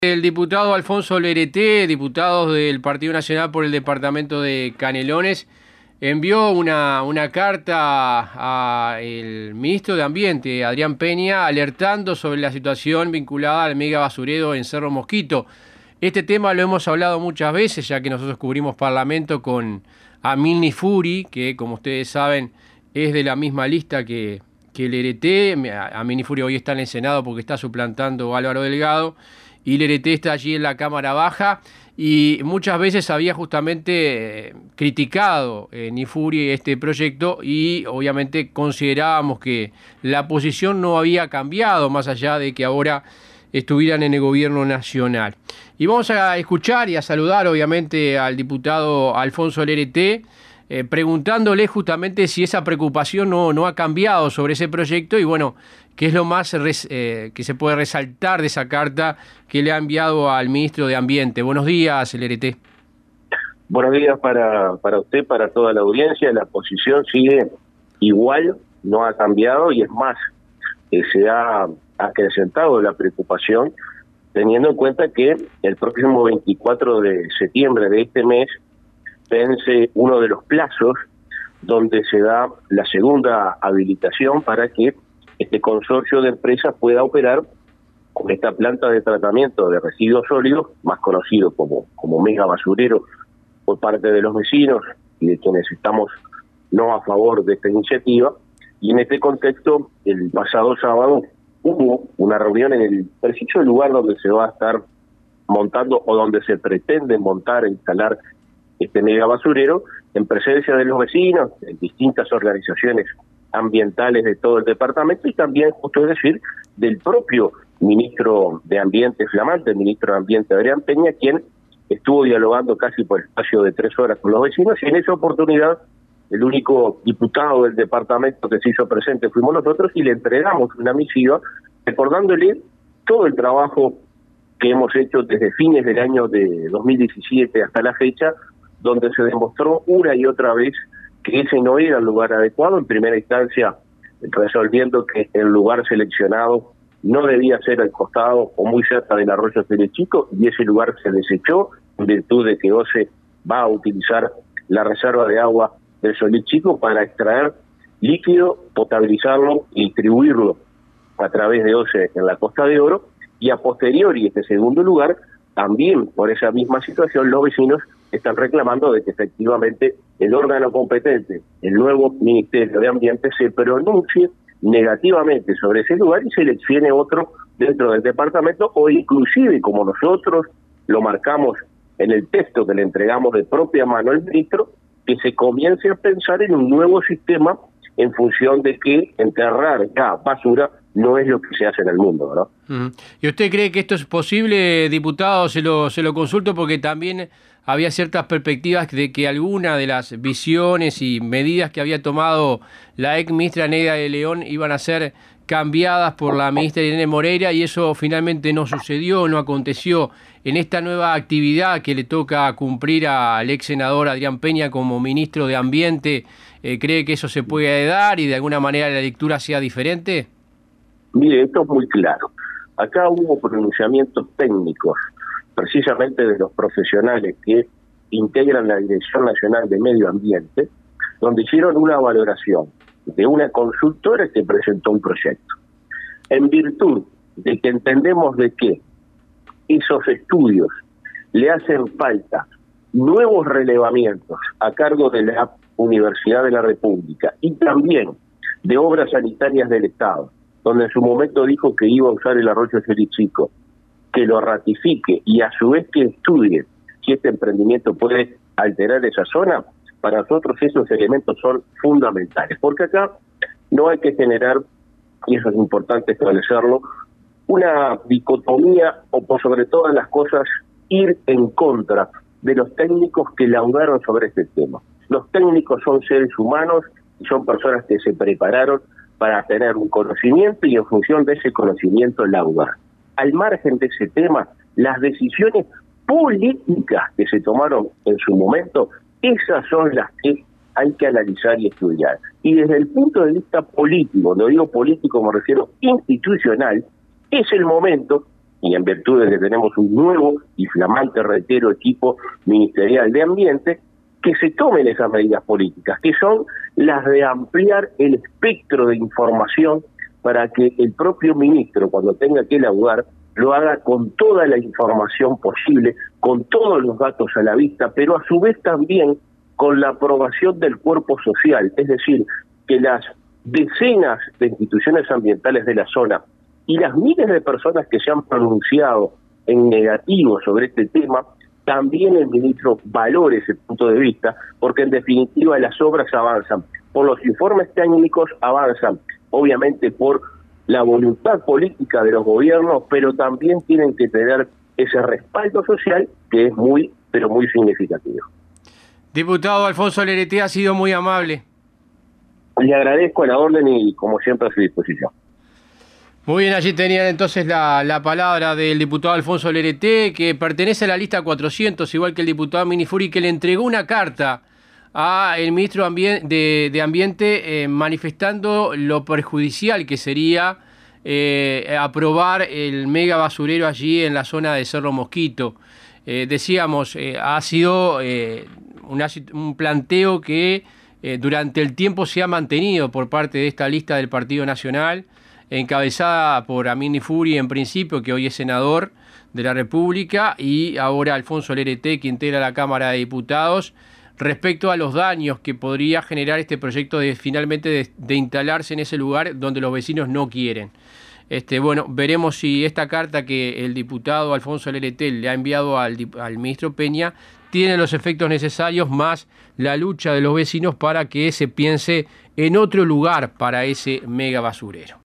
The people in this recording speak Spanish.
El diputado Alfonso Lerete, diputado del Partido Nacional por el departamento de Canelones, envió una carta al ministro de Ambiente, Adrián Peña, alertando sobre la situación vinculada al mega basurero en Cerro Mosquito. Este tema lo hemos hablado muchas veces, ya que nosotros cubrimos Parlamento con Amil Nifuri, que como ustedes saben es de la misma lista que Lerete. Amil Nifuri hoy está en el Senado porque está suplantando a Álvaro Delgado, y Lerete está allí en la Cámara Baja, y muchas veces había justamente criticado Nifuri este proyecto, y obviamente considerábamos que la posición no había cambiado, más allá de que ahora estuvieran en el gobierno nacional. Y vamos a escuchar y a saludar obviamente al diputado Alfonso Lerete, preguntándole justamente si esa preocupación no ha cambiado sobre ese proyecto, y bueno, qué es lo más que se puede resaltar de esa carta que le ha enviado al ministro de Ambiente. Buenos días, Lerete. Buenos días para usted, para toda la audiencia. La posición sigue igual, no ha cambiado, y es más, se ha acrecentado la preocupación, teniendo en cuenta que el próximo 24 de septiembre de este mes vence uno de los plazos donde se da la segunda habilitación para que este consorcio de empresas pueda operar con esta planta de tratamiento de residuos sólidos, más conocido como mega basurero por parte de los vecinos y de quienes estamos no a favor de esta iniciativa. Y en este contexto, el pasado sábado hubo una reunión en el preciso lugar donde se va a estar montando, o donde se pretende montar e instalar este mega basurero, en presencia de los vecinos, de distintas organizaciones ambientales de todo el departamento, y también, justo decir, del propio ministro de Ambiente flamante, el ministro de Ambiente Adrián Peña, quien estuvo dialogando casi por el espacio de 3 horas con los vecinos, y en esa oportunidad el único diputado del departamento que se hizo presente fuimos nosotros, y le entregamos una misiva recordándole todo el trabajo que hemos hecho desde fines del año de 2017 hasta la fecha, donde se demostró una y otra vez que ese no era el lugar adecuado, en primera instancia resolviendo que el lugar seleccionado no debía ser al costado o muy cerca del arroyo Telechico, y ese lugar se desechó en virtud de que OCE va a utilizar la reserva de agua del Solís Chico para extraer líquido, potabilizarlo y distribuirlo a través de OCE en la Costa de Oro. Y a posteriori, este segundo lugar, también por esa misma situación, los vecinos están reclamando de que efectivamente el órgano competente, el nuevo Ministerio de Ambiente, se pronuncie negativamente sobre ese lugar y seleccione otro dentro del departamento, o inclusive, como nosotros lo marcamos en el texto que le entregamos de propia mano al ministro, que se comience a pensar en un nuevo sistema en función de que enterrar ya basura no es lo que se hace en el mundo, ¿no? ¿Y usted cree que esto es posible, diputado? Se lo consulto porque también había ciertas perspectivas de que alguna de las visiones y medidas que había tomado la ex ministra Neida de León iban a ser cambiadas por la ministra Irene Moreira, y eso finalmente no sucedió, no aconteció. En esta nueva actividad que le toca cumplir al ex senador Adrián Peña como ministro de Ambiente, ¿cree que eso se puede dar y de alguna manera la lectura sea diferente? Mire, esto es muy claro. Acá hubo pronunciamientos técnicos, precisamente de los profesionales que integran la Dirección Nacional de Medio Ambiente, donde hicieron una valoración de una consultora que presentó un proyecto. En virtud de que entendemos de que esos estudios le hacen falta nuevos relevamientos a cargo de la Universidad de la República y también de Obras Sanitarias del Estado, donde en su momento dijo que iba a usar el arroyo Chico, que lo ratifique y a su vez que estudie si este emprendimiento puede alterar esa zona, para nosotros esos elementos son fundamentales, porque acá no hay que generar, y eso es importante establecerlo, una dicotomía o por sobre todas las cosas ir en contra de los técnicos que laudaron sobre este tema. Los técnicos son seres humanos y son personas que se prepararon para tener un conocimiento y en función de ese conocimiento laudar. Al margen de ese tema, las decisiones políticas que se tomaron en su momento, esas son las que hay que analizar y estudiar. Y desde el punto de vista político, cuando digo político me refiero institucional, es el momento y en virtud de que tenemos un nuevo y flamante, reitero, equipo ministerial de ambiente, que se tomen esas medidas políticas, que son las de ampliar el espectro de información para que el propio ministro, cuando tenga que elaborar, lo haga con toda la información posible, con todos los datos a la vista, pero a su vez también con la aprobación del cuerpo social, es decir, que las decenas de instituciones ambientales de la zona y las miles de personas que se han pronunciado en negativo sobre este tema, también el ministro valore ese punto de vista, porque en definitiva las obras avanzan por los informes técnicos, avanzan obviamente por la voluntad política de los gobiernos, pero también tienen que tener ese respaldo social que es muy, pero muy significativo. Diputado Alfonso Lerete, ha sido muy amable. Le agradezco a la orden y como siempre a su disposición. Muy bien, allí tenían entonces la palabra del diputado Alfonso Lerete, que pertenece a la lista 400, igual que el diputado Minifuri, que le entregó una carta al ministro de Ambiente manifestando lo perjudicial que sería aprobar el mega basurero allí en la zona de Cerro Mosquito. Decíamos, ha sido un planteo que durante el tiempo se ha mantenido por parte de esta lista del Partido Nacional, encabezada por Amin Nifuri en principio, que hoy es senador de la República, y ahora Alfonso Lerete, que integra la Cámara de Diputados, respecto a los daños que podría generar este proyecto de finalmente de instalarse en ese lugar donde los vecinos no quieren. Bueno, veremos si esta carta que el diputado Alfonso Lerete le ha enviado al ministro Peña tiene los efectos necesarios, más la lucha de los vecinos para que se piense en otro lugar para ese mega basurero.